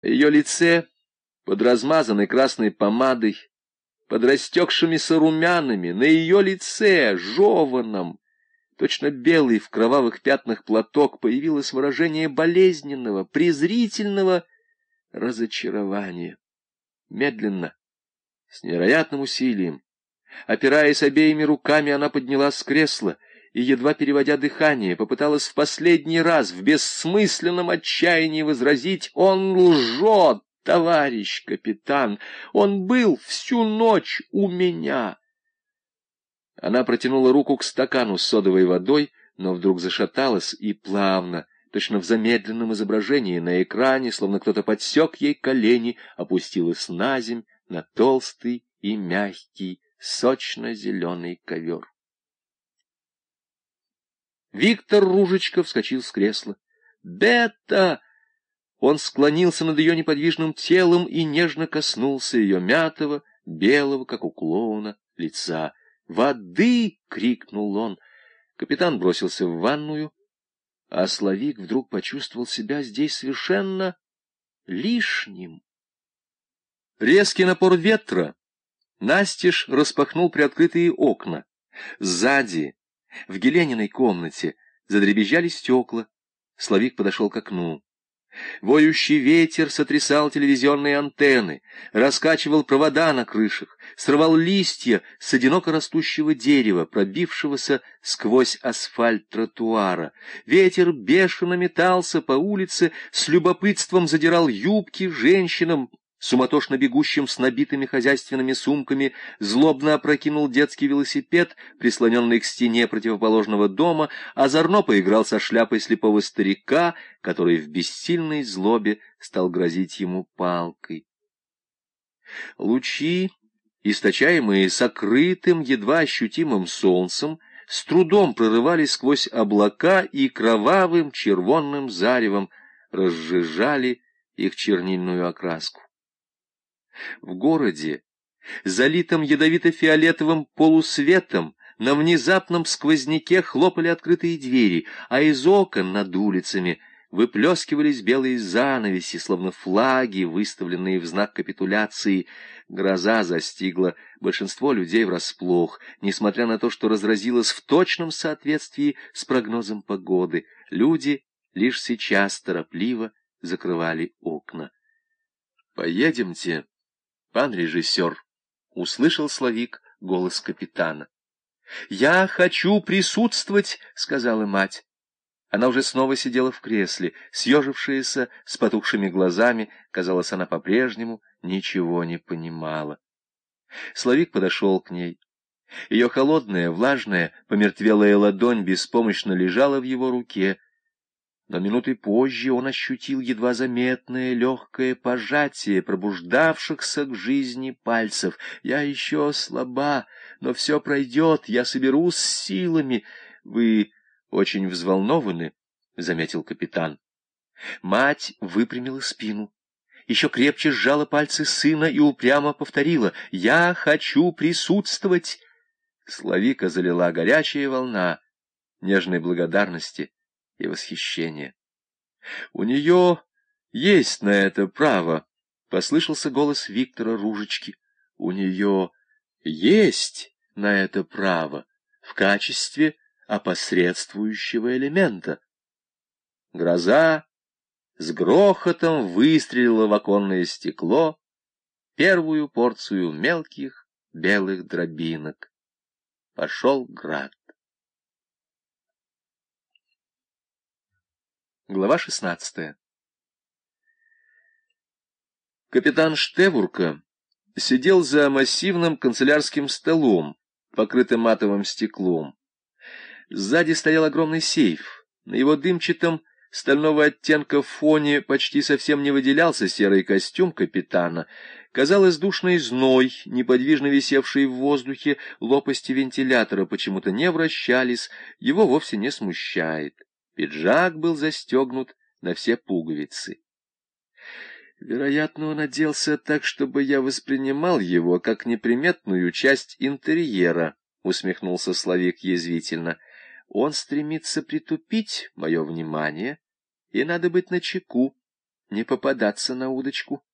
На ее лице, под размазанной красной помадой, под растекшимися румянами, на ее лице, жеваном, точно белый в кровавых пятнах платок, появилось выражение болезненного, презрительного разочарования. Медленно, с невероятным усилием, опираясь обеими руками, она поднялась с кресла и, едва переводя дыхание, попыталась в последний раз в бессмысленном отчаянии возразить: «Он лжет, товарищ капитан! Он был всю ночь у меня!» Она протянула руку к стакану с содовой водой, но вдруг зашаталась и плавно, точно в замедленном изображении на экране, словно кто-то подсек ей колени, опустилась наземь на толстый и мягкий, сочно-зеленый ковер. Виктор Ружечка вскочил с кресла. «Бетта!» Он склонился над ее неподвижным телом и нежно коснулся ее мятого, белого, как у клоуна, лица. «Воды!» — крикнул он. Капитан бросился в ванную, а Славик вдруг почувствовал себя здесь совершенно лишним. Резкий напор ветра настежь распахнул приоткрытые окна. Сзади, в Гелениной комнате, задребезжали стекла. Славик подошел к окну. Воющий ветер сотрясал телевизионные антенны, раскачивал провода на крышах, срывал листья с одиноко растущего дерева, пробившегося сквозь асфальт тротуара. Ветер бешено метался по улице, с любопытством задирал юбки женщинам, суматошно бегущим с набитыми хозяйственными сумками, злобно опрокинул детский велосипед, прислоненный к стене противоположного дома, озорно поиграл со шляпой слепого старика, который в бессильной злобе стал грозить ему палкой. Лучи, источаемые сокрытым, едва ощутимым солнцем, с трудом прорывались сквозь облака и кровавым червонным заревом разжижали их чернильную окраску. В городе, залитом ядовито-фиолетовым полусветом, на внезапном сквозняке хлопали открытые двери, а из окон над улицами выплескивались белые занавеси, словно флаги, выставленные в знак капитуляции. Гроза застигла большинство людей врасплох, несмотря на то, что разразилась в точном соответствии с прогнозом погоды. Люди лишь сейчас торопливо закрывали окна. «Поедемте, пан режиссер», — услышал Славик голос капитана. «Я хочу присутствовать», — сказала мать. Она уже снова сидела в кресле, съежившаяся, с потухшими глазами. Казалось, она по-прежнему ничего не понимала. Славик подошел к ней. Ее холодная, влажная, помертвелая ладонь беспомощно лежала в его руке. Но минуты позже он ощутил едва заметное легкое пожатие пробуждавшихся к жизни пальцев. «Я еще слаба, но все пройдет, я соберусь с силами». «Вы очень взволнованы», — заметил капитан. Мать выпрямила спину, еще крепче сжала пальцы сына и упрямо повторила: «Я хочу присутствовать». Славика залила горячая волна нежной благодарности и восхищения. «У нее есть на это право», — послышался голос Виктора Ружечки. «У нее есть на это право в качестве опосредствующего элемента». Гроза с грохотом выстрелила в оконное стекло первую порцию мелких белых дробинок. Пошел град. Глава 16. Капитан Штевурка сидел за массивным канцелярским столом, покрытым матовым стеклом. Сзади стоял огромный сейф. На его дымчатом, стального оттенка фоне почти совсем не выделялся серый костюм капитана. Казалось, душный зной, неподвижно висевший в воздухе, лопасти вентилятора почему-то не вращались, его вовсе не смущает. Пиджак был застегнут на все пуговицы. «Вероятно, он оделся так, чтобы я воспринимал его как неприметную часть интерьера», — усмехнулся Славик язвительно. «Он стремится притупить мое внимание, и надо быть начеку. не попадаться на удочку.